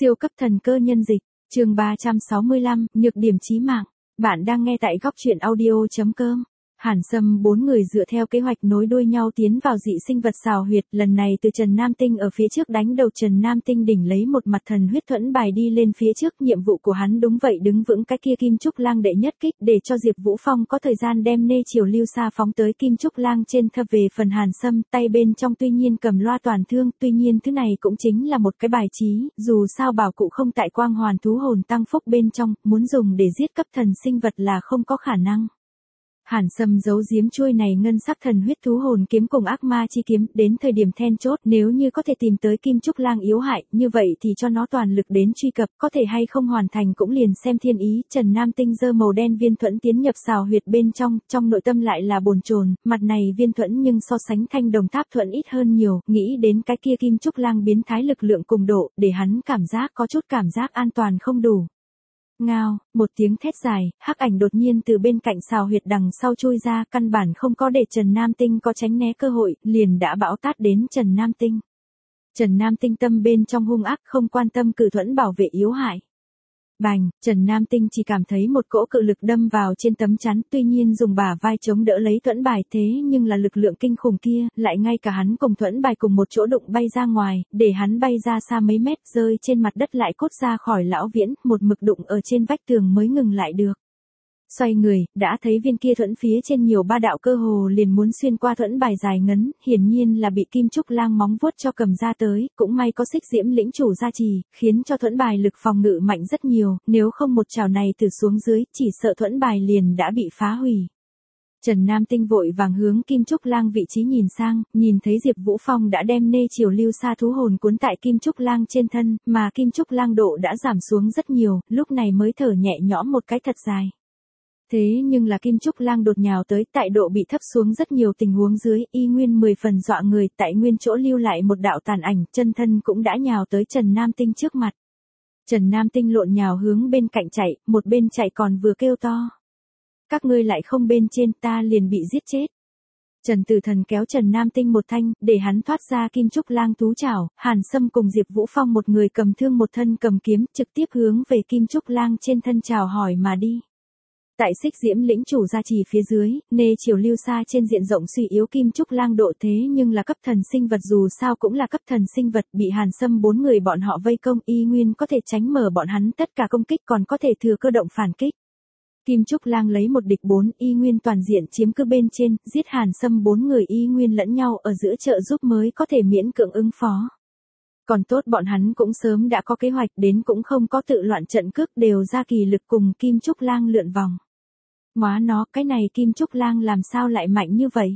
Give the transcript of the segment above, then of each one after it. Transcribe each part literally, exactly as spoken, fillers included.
Siêu cấp thần cơ nhân dịch, chương ba trăm sáu mươi lăm, nhược điểm chí mạng. Bạn đang nghe tại góc truyện audio chấm com. Hàn Sâm bốn người dựa theo kế hoạch nối đuôi nhau tiến vào dị sinh vật xào huyệt, lần này từ Trần Nam Tinh ở phía trước đánh đầu Trần Nam Tinh đỉnh lấy một mặt thần huyết thuẫn bài đi lên phía trước, nhiệm vụ của hắn đúng vậy đứng vững cái kia Kim Trúc Lang đệ nhất kích để cho Diệp Vũ Phong có thời gian đem nê chiều lưu xa phóng tới Kim Trúc Lang trên thập về phần Hàn Sâm, tay bên trong tuy nhiên cầm loa toàn thương, tuy nhiên thứ này cũng chính là một cái bài trí, dù sao bảo cụ không tại quang hoàn thú hồn tăng phúc bên trong, muốn dùng để giết cấp thần sinh vật là không có khả năng. Hàn Sâm giấu giếm chuôi này ngân sắc thần huyết thú hồn kiếm cùng ác ma chi kiếm, đến thời điểm then chốt nếu như có thể tìm tới Kim Trúc Lang yếu hại, như vậy thì cho nó toàn lực đến truy cập, có thể hay không hoàn thành cũng liền xem thiên ý. Trần Nam Tinh giơ màu đen viên thuẫn tiến nhập xào huyệt bên trong, trong nội tâm lại là bồn chồn, mặt này viên thuẫn nhưng so sánh thanh đồng tháp thuẫn ít hơn nhiều, nghĩ đến cái kia Kim Trúc Lang biến thái lực lượng cùng độ, để hắn cảm giác có chút cảm giác an toàn không đủ. Ngao, một tiếng thét dài, hắc ảnh đột nhiên từ bên cạnh xào huyệt đằng sau chui ra, căn bản không có để Trần Nam Tinh có tránh né cơ hội, liền đã bão tát đến Trần Nam Tinh. Trần Nam Tinh tâm bên trong hung ác không quan tâm cự thuẫn bảo vệ yếu hại. Bành, Trần Nam Tinh chỉ cảm thấy một cỗ cự lực đâm vào trên tấm chắn, tuy nhiên dùng bả vai chống đỡ lấy thuẫn bài, thế nhưng là lực lượng kinh khủng kia, lại ngay cả hắn cùng thuẫn bài cùng một chỗ đụng bay ra ngoài, để hắn bay ra xa mấy mét, rơi trên mặt đất lại cốt ra khỏi lão viễn, một mực đụng ở trên vách tường mới ngừng lại được. Xoay người, đã thấy viên kia thuẫn phía trên nhiều ba đạo cơ hồ liền muốn xuyên qua thuẫn bài dài ngấn, hiển nhiên là bị Kim Trúc Lang móng vuốt cho cầm ra tới, cũng may có Xích Diễm lĩnh chủ gia trì, khiến cho thuẫn bài lực phòng ngự mạnh rất nhiều, nếu không một trào này từ xuống dưới, chỉ sợ thuẫn bài liền đã bị phá hủy. Trần Nam Tinh vội vàng hướng Kim Trúc Lang vị trí nhìn sang, nhìn thấy Diệp Vũ Phong đã đem nê chiều lưu xa thú hồn cuốn tại Kim Trúc Lang trên thân, mà Kim Trúc Lang độ đã giảm xuống rất nhiều, lúc này mới thở nhẹ nhõm một cái thật dài. Thế nhưng là Kim Trúc Lang đột nhào tới, tại độ bị thấp xuống rất nhiều tình huống dưới, y nguyên mười phần dọa người, tại nguyên chỗ lưu lại một đạo tàn ảnh, chân thân cũng đã nhào tới Trần Nam Tinh trước mặt. Trần Nam Tinh lộn nhào hướng bên cạnh chạy, một bên chạy còn vừa kêu to. Các ngươi lại không bên trên, ta liền bị giết chết. Trần Tử Thần kéo Trần Nam Tinh một thanh, để hắn thoát ra Kim Trúc Lang thú chảo, Hàn Sâm cùng Diệp Vũ Phong một người cầm thương một thân cầm kiếm, trực tiếp hướng về Kim Trúc Lang trên thân chào hỏi mà đi. Tại Xích Diễm lĩnh chủ gia trì phía dưới, nê chiều lưu xa trên diện rộng suy yếu Kim Trúc Lang độ, thế nhưng là cấp thần sinh vật dù sao cũng là cấp thần sinh vật, bị Hàn Sâm bốn người bọn họ vây công, y nguyên có thể tránh mở bọn hắn tất cả công kích, còn có thể thừa cơ động phản kích. Kim Trúc Lang lấy một địch bốn, y nguyên toàn diện chiếm cứ bên trên, giết Hàn Sâm bốn người y nguyên lẫn nhau ở giữa trợ giúp mới có thể miễn cưỡng ứng phó. Còn tốt bọn hắn cũng sớm đã có kế hoạch, đến cũng không có tự loạn trận cước, đều ra kỳ lực cùng Kim Trúc Lang lượn vòng. Móa nó, cái này Kim Trúc Lang làm sao lại mạnh như vậy?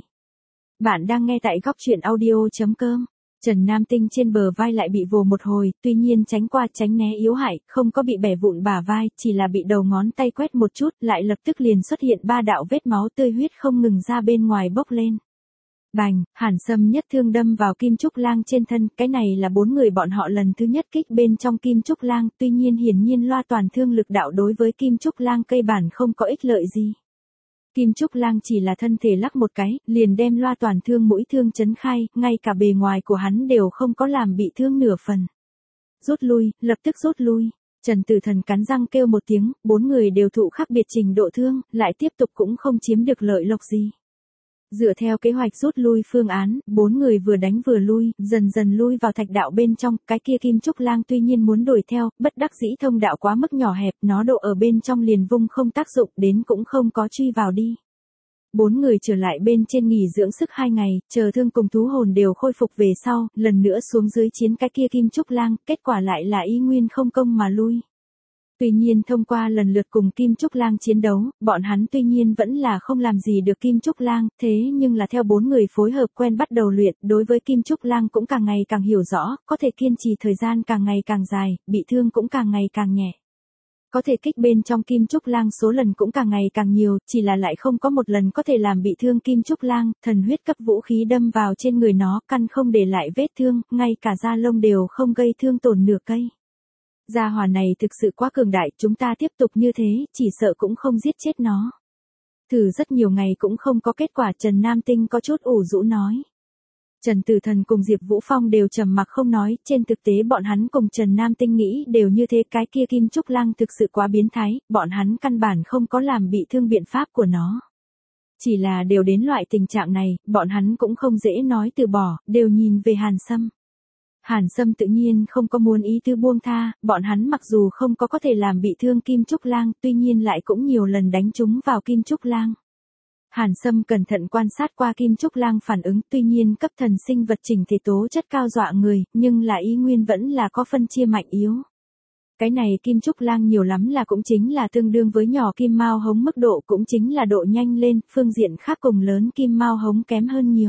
Bạn đang nghe tại góc truyện audio chấm com. Trần Nam Tinh trên bờ vai lại bị vồ một hồi, tuy nhiên tránh qua tránh né yếu hại, không có bị bẻ vụn bả vai, chỉ là bị đầu ngón tay quét một chút, lại lập tức liền xuất hiện ba đạo vết máu tươi huyết không ngừng ra bên ngoài bốc lên. Bành, Hàn Sâm nhất thương đâm vào Kim Trúc Lang trên thân, cái này là bốn người bọn họ lần thứ nhất kích bên trong Kim Trúc Lang, tuy nhiên hiển nhiên loa toàn thương lực đạo đối với Kim Trúc Lang cây bản không có ích lợi gì. Kim Trúc Lang chỉ là thân thể lắc một cái, liền đem loa toàn thương mũi thương chấn khai, ngay cả bề ngoài của hắn đều không có làm bị thương nửa phần. Rút lui, lập tức rút lui. Trần Tử Thần cắn răng kêu một tiếng, bốn người đều thụ khác biệt trình độ thương, lại tiếp tục cũng không chiếm được lợi lộc gì. Dựa theo kế hoạch rút lui phương án, bốn người vừa đánh vừa lui, dần dần lui vào thạch đạo bên trong, cái kia Kim Trúc Lang tuy nhiên muốn đuổi theo, bất đắc dĩ thông đạo quá mức nhỏ hẹp, nó độ ở bên trong liền vung không tác dụng, đến cũng không có truy vào đi. Bốn người trở lại bên trên nghỉ dưỡng sức hai ngày, chờ thương cùng thú hồn đều khôi phục về sau, lần nữa xuống dưới chiến cái kia Kim Trúc Lang, kết quả lại là y nguyên không công mà lui. Tuy nhiên thông qua lần lượt cùng Kim Trúc Lang chiến đấu, bọn hắn tuy nhiên vẫn là không làm gì được Kim Trúc Lang, thế nhưng là theo bốn người phối hợp quen bắt đầu luyện, đối với Kim Trúc Lang cũng càng ngày càng hiểu rõ, có thể kiên trì thời gian càng ngày càng dài, bị thương cũng càng ngày càng nhẹ. Có thể kích bên trong Kim Trúc Lang số lần cũng càng ngày càng nhiều, chỉ là lại không có một lần có thể làm bị thương Kim Trúc Lang, thần huyết cấp vũ khí đâm vào trên người nó, căn không để lại vết thương, ngay cả da lông đều không gây thương tổn nửa cây. Gia hỏa này thực sự quá cường đại, chúng ta tiếp tục như thế, chỉ sợ cũng không giết chết nó. Thử rất nhiều ngày cũng không có kết quả, Trần Nam Tinh có chút ủ rũ nói. Trần Tử Thần cùng Diệp Vũ Phong đều trầm mặc không nói, trên thực tế bọn hắn cùng Trần Nam Tinh nghĩ đều như thế, cái kia Kim Trúc Lang thực sự quá biến thái, bọn hắn căn bản không có làm bị thương biện pháp của nó. Chỉ là đều đến loại tình trạng này, bọn hắn cũng không dễ nói từ bỏ, đều nhìn về Hàn Sâm. Hàn Sâm tự nhiên không có muốn ý tư buông tha, bọn hắn mặc dù không có có thể làm bị thương Kim Trúc Lang, tuy nhiên lại cũng nhiều lần đánh trúng vào Kim Trúc Lang. Hàn Sâm cẩn thận quan sát qua Kim Trúc Lang phản ứng, tuy nhiên cấp thần sinh vật chỉnh thể tố chất cao dọa người, nhưng là ý nguyên vẫn là có phân chia mạnh yếu. Cái này Kim Trúc Lang nhiều lắm là cũng chính là tương đương với nhỏ kim mao hống mức độ, cũng chính là độ nhanh lên, phương diện khác cùng lớn kim mao hống kém hơn nhiều.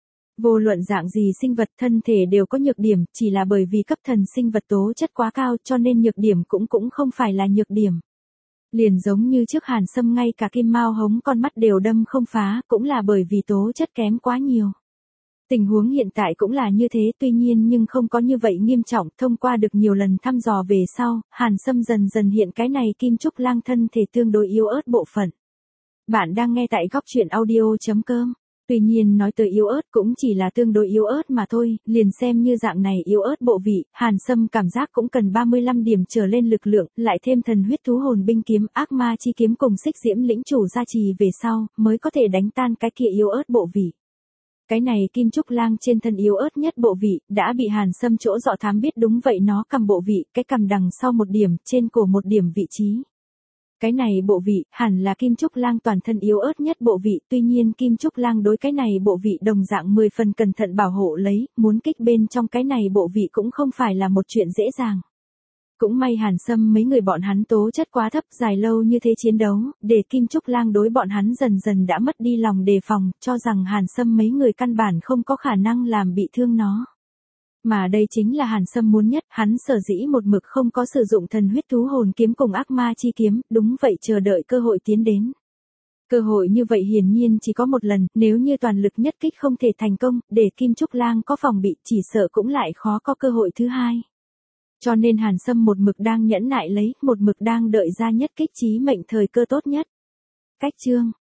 Vô luận dạng gì sinh vật thân thể đều có nhược điểm, chỉ là bởi vì cấp thần sinh vật tố chất quá cao cho nên nhược điểm cũng cũng không phải là nhược điểm. Liền giống như trước Hàn Sâm ngay cả kim mao hống con mắt đều đâm không phá, cũng là bởi vì tố chất kém quá nhiều. Tình huống hiện tại cũng là như thế, tuy nhiên nhưng không có như vậy nghiêm trọng, thông qua được nhiều lần thăm dò về sau, Hàn Sâm dần dần hiện cái này Kim Trúc Lang thân thể tương đối yếu ớt bộ phận. Bạn đang nghe tại góc truyện audio chấm com. Tuy nhiên nói tới yếu ớt cũng chỉ là tương đối yếu ớt mà thôi, liền xem như dạng này yếu ớt bộ vị, Hàn Sâm cảm giác cũng cần ba mươi lăm điểm trở lên lực lượng, lại thêm thần huyết thú hồn binh kiếm, ác ma chi kiếm cùng xích diễm lĩnh chủ gia trì về sau, mới có thể đánh tan cái kia yếu ớt bộ vị. Cái này Kim Trúc Lang trên thân yếu ớt nhất bộ vị, đã bị Hàn Sâm chỗ dọ thám biết đúng vậy, nó cầm bộ vị, cái cầm đằng sau một điểm, trên cổ một điểm vị trí. Cái này bộ vị, hẳn là Kim Trúc Lang toàn thân yếu ớt nhất bộ vị, tuy nhiên Kim Trúc Lang đối cái này bộ vị đồng dạng mười phần cẩn thận bảo hộ lấy, muốn kích bên trong cái này bộ vị cũng không phải là một chuyện dễ dàng. Cũng may Hàn Sâm mấy người bọn hắn tố chất quá thấp, dài lâu như thế chiến đấu, để Kim Trúc Lang đối bọn hắn dần dần đã mất đi lòng đề phòng, cho rằng Hàn Sâm mấy người căn bản không có khả năng làm bị thương nó. Mà đây chính là Hàn Sâm muốn nhất, hắn sở dĩ một mực không có sử dụng thần huyết thú hồn kiếm cùng ác ma chi kiếm, đúng vậy, chờ đợi cơ hội tiến đến. Cơ hội như vậy hiển nhiên chỉ có một lần, nếu như toàn lực nhất kích không thể thành công, để Kim Trúc Lang có phòng bị, chỉ sợ cũng lại khó có cơ hội thứ hai. Cho nên Hàn Sâm một mực đang nhẫn nại lấy, một mực đang đợi ra nhất kích chí mệnh thời cơ tốt nhất. Cách chương